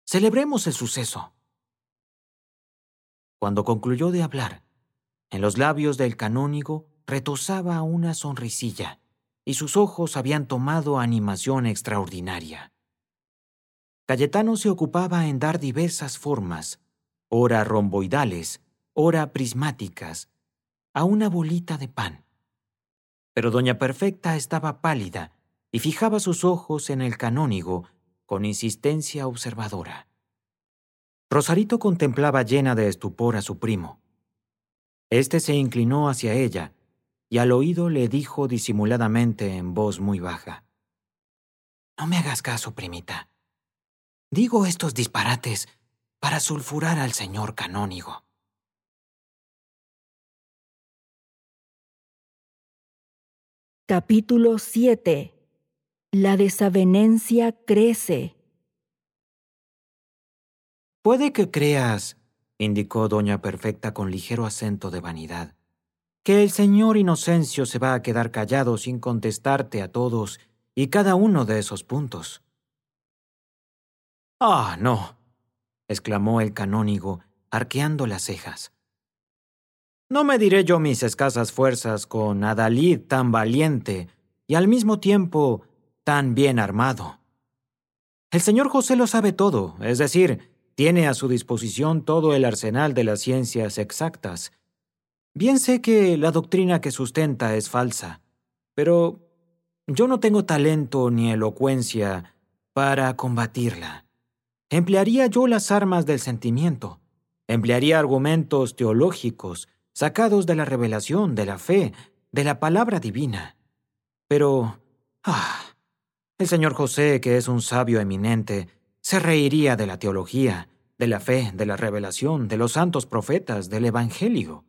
Celebremos el suceso. Cuando concluyó de hablar, en los labios del canónigo retozaba una sonrisilla, y sus ojos habían tomado animación extraordinaria. Cayetano se ocupaba en dar diversas formas, ora romboidales, ora prismáticas, a una bolita de pan. Pero doña Perfecta estaba pálida y fijaba sus ojos en el canónigo con insistencia observadora. Rosarito contemplaba llena de estupor a su primo. Este se inclinó hacia ella y al oído le dijo disimuladamente en voz muy baja: «No me hagas caso, primita. Digo estos disparates para sulfurar al señor canónigo». Capítulo 7. La desavenencia crece. «Puede que creas», indicó doña Perfecta con ligero acento de vanidad, «que el señor Inocencio se va a quedar callado sin contestarte a todos y cada uno de esos puntos». «Ah, no», exclamó el canónigo, arqueando las cejas. «No mediré yo mis escasas fuerzas con adalid tan valiente y al mismo tiempo tan bien armado. El señor José lo sabe todo, es decir, tiene a su disposición todo el arsenal de las ciencias exactas. Bien sé que la doctrina que sustenta es falsa, pero yo no tengo talento ni elocuencia para combatirla. Emplearía yo las armas del sentimiento, emplearía argumentos teológicos sacados de la revelación, de la fe, de la palabra divina. Pero, el señor José, que es un sabio eminente, se reiría de la teología, de la fe, de la revelación, de los santos profetas, del evangelio.